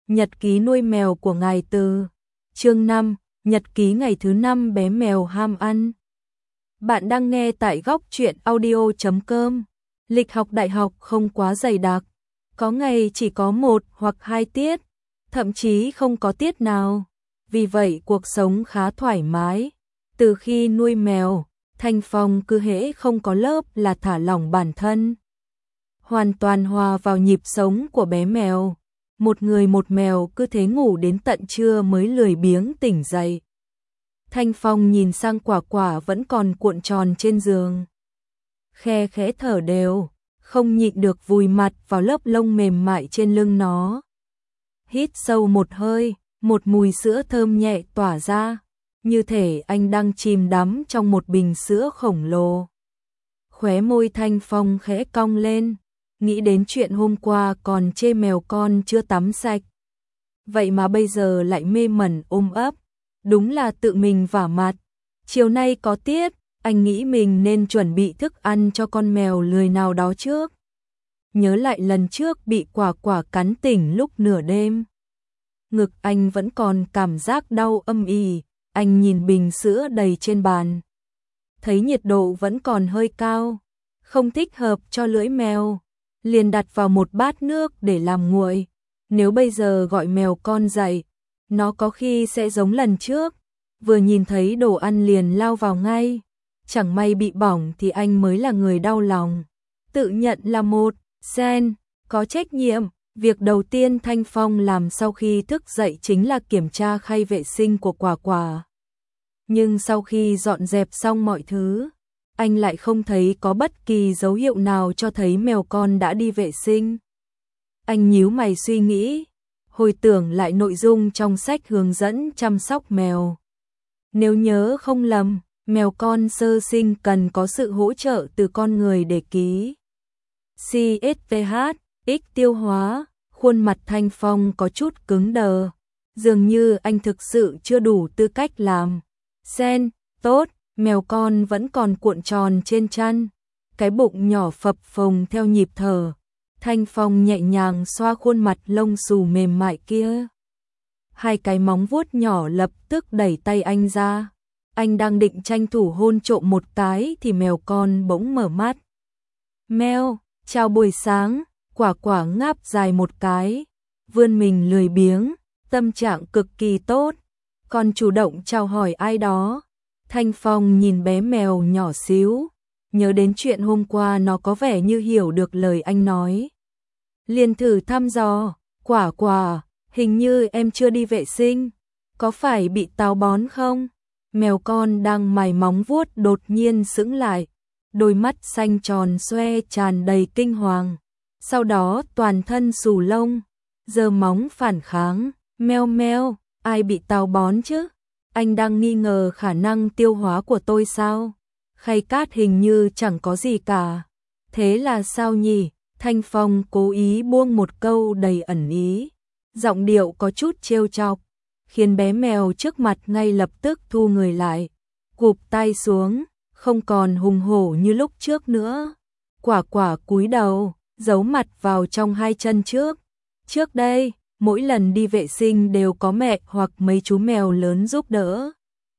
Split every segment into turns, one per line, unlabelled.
Nhật ký nuôi mèo của ngài Từ. Chương 5, nhật ký ngày thứ 5 bé mèo ham ăn. Bạn đang nghe tại góc truyện audio.com. Lịch học đại học không quá dày đặc, có ngày chỉ có 1 hoặc 2 tiết, thậm chí không có tiết nào. Vì vậy cuộc sống khá thoải mái. Từ khi nuôi mèo, Thanh Phong cứ hễ không có lớp là thả lỏng bản thân, hoàn toàn hòa vào nhịp sống của bé mèo. Một người một mèo cứ thế ngủ đến tận trưa mới lười biếng tỉnh dậy. Thanh Phong nhìn sang Quả Quả vẫn còn cuộn tròn trên giường, khe khẽ thở đều, không nhịn được vùi mặt vào lớp lông mềm mại trên lưng nó. Hít sâu một hơi, một mùi sữa thơm nhẹ tỏa ra, như thể anh đang chìm đắm trong một bình sữa khổng lồ. Khóe môi Thanh Phong khẽ cong lên, nghĩ đến chuyện hôm qua còn chê mèo con chưa tắm sạch, vậy mà bây giờ lại mê mẩn ôm ấp, đúng là tự mình vả mặt. Chiều nay có tiết, anh nghĩ mình nên chuẩn bị thức ăn cho con mèo lười nào đó trước. Nhớ lại lần trước bị Quả Quả cắn tỉnh lúc nửa đêm, ngực anh vẫn còn cảm giác đau âm ỉ. Anh nhìn bình sữa đầy trên bàn, thấy nhiệt độ vẫn còn hơi cao, không thích hợp cho lưỡi mèo, liền đặt vào một bát nước để làm nguội. Nếu bây giờ gọi mèo con dậy, nó có khi sẽ giống lần trước, vừa nhìn thấy đồ ăn liền lao vào ngay. Chẳng may bị bỏng thì anh mới là người đau lòng. Tự nhận là một sen có trách nhiệm, việc đầu tiên Thanh Phong làm sau khi thức dậy chính là kiểm tra khay vệ sinh của Quả Quả. Nhưng sau khi dọn dẹp xong mọi thứ, anh lại không thấy có bất kỳ dấu hiệu nào cho thấy mèo con đã đi vệ sinh. Anh nhíu mày suy nghĩ, hồi tưởng lại nội dung trong sách hướng dẫn chăm sóc mèo. Nếu nhớ không lầm, mèo con sơ sinh cần có sự hỗ trợ từ con người để ký CSVH, X tiêu hóa. Khuôn mặt Thanh Phong có chút cứng đờ, dường như anh thực sự chưa đủ tư cách làm sen tốt. Mèo con vẫn còn cuộn tròn trên chăn, cái bụng nhỏ phập phồng theo nhịp thở. Thanh Phong nhẹ nhàng xoa khuôn mặt lông xù mềm mại kia. Hai cái móng vuốt nhỏ lập tức đẩy tay anh ra. Anh đang định tranh thủ hôn trộm một cái thì mèo con bỗng mở mắt. Mèo, chào buổi sáng. Quả Quả ngáp dài một cái, vươn mình lười biếng, tâm trạng cực kỳ tốt, còn chủ động chào hỏi ai đó. Thanh Phong nhìn bé mèo nhỏ xíu, nhớ đến chuyện hôm qua nó có vẻ như hiểu được lời anh nói. Liền thử thăm dò, Quả Quả, hình như em chưa đi vệ sinh, có phải bị táo bón không? Mèo con đang mài móng vuốt đột nhiên sững lại, đôi mắt xanh tròn xoe tràn đầy kinh hoàng. Sau đó toàn thân xù lông, giơ móng phản kháng. Meo meo, ai bị táo bón chứ? Anh đang nghi ngờ khả năng tiêu hóa của tôi sao? Khay cát hình như chẳng có gì cả. Thế là sao nhỉ? Thanh Phong cố ý buông một câu đầy ẩn ý, giọng điệu có chút trêu chọc, khiến bé mèo trước mặt ngay lập tức thu người lại, cụp tay xuống, không còn hùng hổ như lúc trước nữa. Quả Quả cúi đầu, giấu mặt vào trong hai chân trước. Trước đây, mỗi lần đi vệ sinh đều có mẹ hoặc mấy chú mèo lớn giúp đỡ.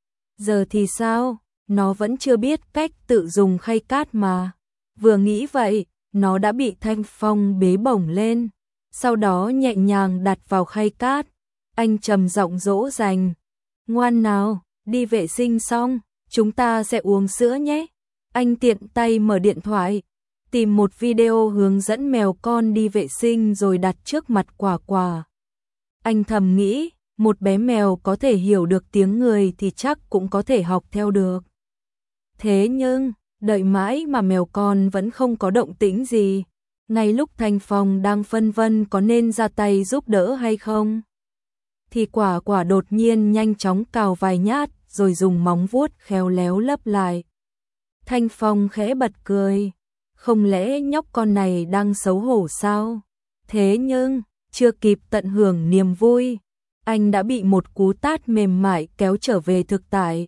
Giờ thì sao? Nó vẫn chưa biết cách tự dùng khay cát mà. Vừa nghĩ vậy, nó đã bị Thanh Phong bế bổng lên, sau đó nhẹ nhàng đặt vào khay cát. Anh trầm giọng dỗ dành. Ngoan nào, đi vệ sinh xong, chúng ta sẽ uống sữa nhé. Anh tiện tay mở điện thoại, tìm một video hướng dẫn mèo con đi vệ sinh rồi đặt trước mặt Quả Quả. Anh thầm nghĩ, một bé mèo có thể hiểu được tiếng người thì chắc cũng có thể học theo được. Thế nhưng, đợi mãi mà mèo con vẫn không có động tĩnh gì. Ngay lúc Thanh Phong đang phân vân có nên ra tay giúp đỡ hay không, thì Quả Quả đột nhiên nhanh chóng cào vài nhát rồi dùng móng vuốt khéo léo lấp lại. Thanh Phong khẽ bật cười. Không lẽ nhóc con này đang xấu hổ sao? Thế nhưng, chưa kịp tận hưởng niềm vui, anh đã bị một cú tát mềm mại kéo trở về thực tại.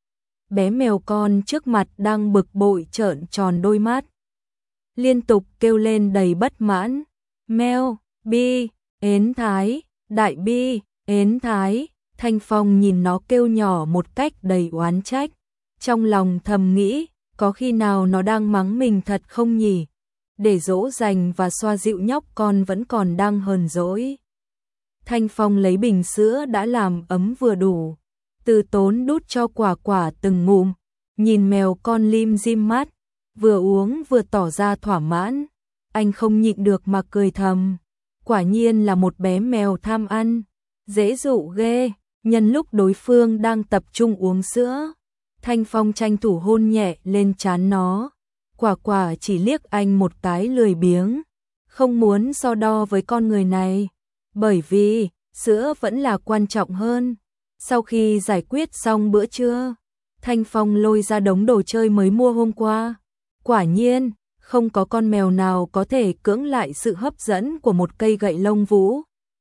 Bé mèo con trước mặt đang bực bội trợn tròn đôi mắt, liên tục kêu lên đầy bất mãn. Mèo, bi, ến thái, Đại bi, ến thái, Thanh Phong nhìn nó kêu nhỏ một cách đầy oán trách. Trong lòng thầm nghĩ, có khi nào nó đang mắng mình thật không nhỉ? Để dỗ dành và xoa dịu nhóc con vẫn còn đang hờn dỗi. Thanh Phong lấy bình sữa đã làm ấm vừa đủ, từ tốn đút cho Quả Quả từng ngụm, nhìn mèo con lim dim mắt, vừa uống vừa tỏ ra thỏa mãn. Anh không nhịn được mà cười thầm, quả nhiên là một bé mèo tham ăn, dễ dụ ghê. Nhân lúc đối phương đang tập trung uống sữa, Thanh Phong tranh thủ hôn nhẹ lên trán nó. Quả Quả chỉ liếc anh một cái lười biếng, không muốn so đo với con người này, bởi vì sữa vẫn là quan trọng hơn. Sau khi giải quyết xong bữa trưa, Thanh Phong lôi ra đống đồ chơi mới mua hôm qua. Quả nhiên, không có con mèo nào có thể cưỡng lại sự hấp dẫn của một cây gậy lông vũ.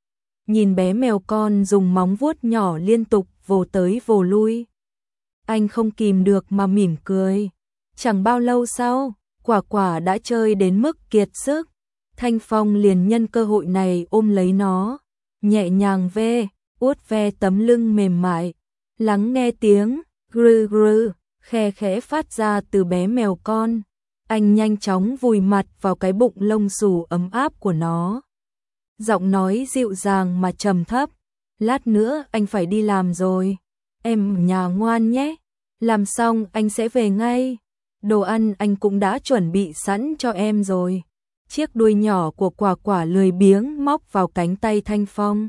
Nhìn bé mèo con dùng móng vuốt nhỏ liên tục vồ tới vồ lui, anh không kìm được mà mỉm cười. Chẳng bao lâu sau, Quả Quả đã chơi đến mức kiệt sức. Thanh Phong liền nhân cơ hội này ôm lấy nó, nhẹ nhàng vuốt ve tấm lưng mềm mại, lắng nghe tiếng grư grư khe khẽ phát ra từ bé mèo con. Anh nhanh chóng vùi mặt vào cái bụng lông xù ấm áp của nó. Giọng nói dịu dàng mà trầm thấp, lát nữa anh phải đi làm rồi, em ở nhà ngoan nhé, làm xong anh sẽ về ngay. Đồ ăn anh cũng đã chuẩn bị sẵn cho em rồi. Chiếc đuôi nhỏ của Quả Quả lười biếng móc vào cánh tay Thanh Phong,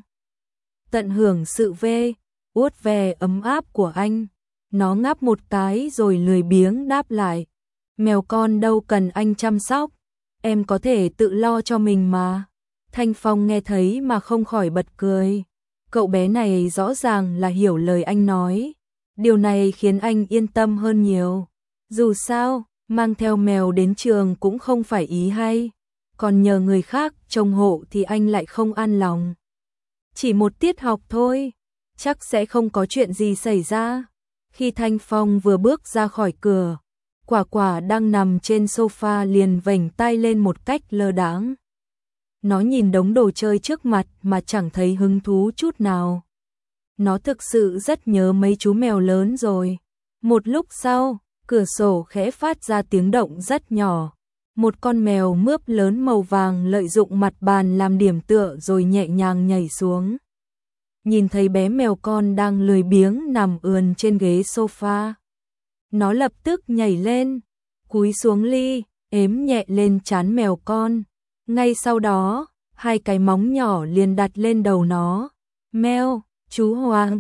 tận hưởng sự vuốt ve ấm áp của anh. Nó ngáp một cái rồi lười biếng đáp lại, mèo con đâu cần anh chăm sóc, em có thể tự lo cho mình mà. Thanh Phong nghe thấy mà không khỏi bật cười. Cậu bé này rõ ràng là hiểu lời anh nói. Điều này khiến anh yên tâm hơn nhiều. Dù sao, mang theo mèo đến trường cũng không phải ý hay, còn nhờ người khác trông hộ thì anh lại không an lòng. Chỉ một tiết học thôi, chắc sẽ không có chuyện gì xảy ra. Khi Thanh Phong vừa bước ra khỏi cửa, Quả Quả đang nằm trên sofa liền vểnh tay lên một cách lơ đãng. Nó nhìn đống đồ chơi trước mặt mà chẳng thấy hứng thú chút nào. Nó thực sự rất nhớ mấy chú mèo lớn rồi. Một lúc sau, cửa sổ khẽ phát ra tiếng động rất nhỏ. Một con mèo mướp lớn màu vàng lợi dụng mặt bàn làm điểm tựa rồi nhẹ nhàng nhảy xuống. Nhìn thấy bé mèo con đang lười biếng nằm ườn trên ghế sofa, nó lập tức nhảy lên, cúi xuống ếm nhẹ lên trán mèo con. Ngay sau đó, hai cái móng nhỏ liền đặt lên đầu nó. Mèo, chú Hoàng,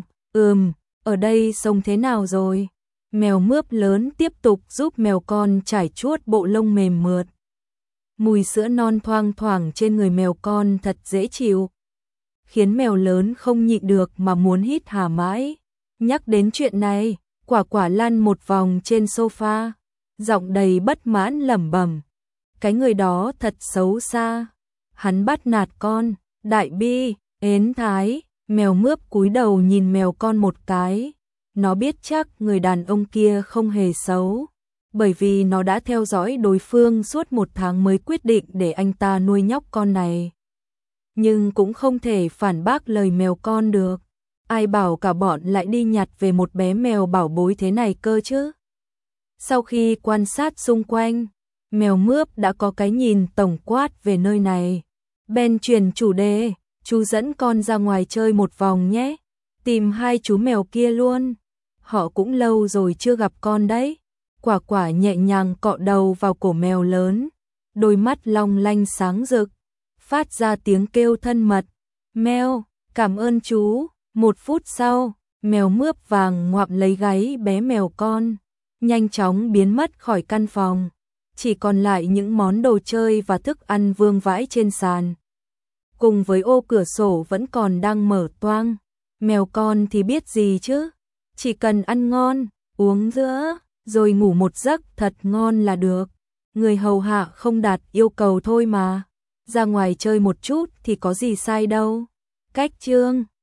ở đây sống thế nào rồi? Mèo mướp lớn tiếp tục giúp mèo con trải chuốt bộ lông mềm mượt. Mùi sữa non thoang thoảng trên người mèo con thật dễ chịu, khiến mèo lớn không nhịn được mà muốn hít hà mãi. Nhắc đến chuyện này, Quả Quả lăn một vòng trên sofa, giọng đầy bất mãn lẩm bẩm, cái người đó thật xấu xa, hắn bắt nạt con. Đại bi, ến thái, mèo mướp cúi đầu nhìn mèo con một cái. Nó biết chắc người đàn ông kia không hề xấu, bởi vì nó đã theo dõi đối phương suốt 1 tháng mới quyết định để anh ta nuôi nhóc con này. Nhưng cũng không thể phản bác lời mèo con được. Ai bảo cả bọn lại đi nhặt về một bé mèo bảo bối thế này cơ chứ? Sau khi quan sát xung quanh, mèo mướp đã có cái nhìn tổng quát về nơi này. Ben chuyển chủ đề, chú dẫn con ra ngoài chơi một vòng nhé. Tìm hai chú mèo kia luôn. Họ cũng lâu rồi chưa gặp con đấy. Quả Quả nhẹ nhàng cọ đầu vào cổ mèo lớn, đôi mắt long lanh sáng rực, phát ra tiếng kêu thân mật. Mèo, cảm ơn chú. 1 phút sau, mèo mướp vàng ngoạm lấy gáy bé mèo con, nhanh chóng biến mất khỏi căn phòng. Chỉ còn lại những món đồ chơi và thức ăn vương vãi trên sàn. Cùng với ô cửa sổ vẫn còn đang mở toang. Mèo con thì biết gì chứ? Chỉ cần ăn ngon, uống sữa, rồi ngủ một giấc thật ngon là được. Người hầu hạ không đạt yêu cầu thôi mà. Ra ngoài chơi một chút thì có gì sai đâu. Cách chương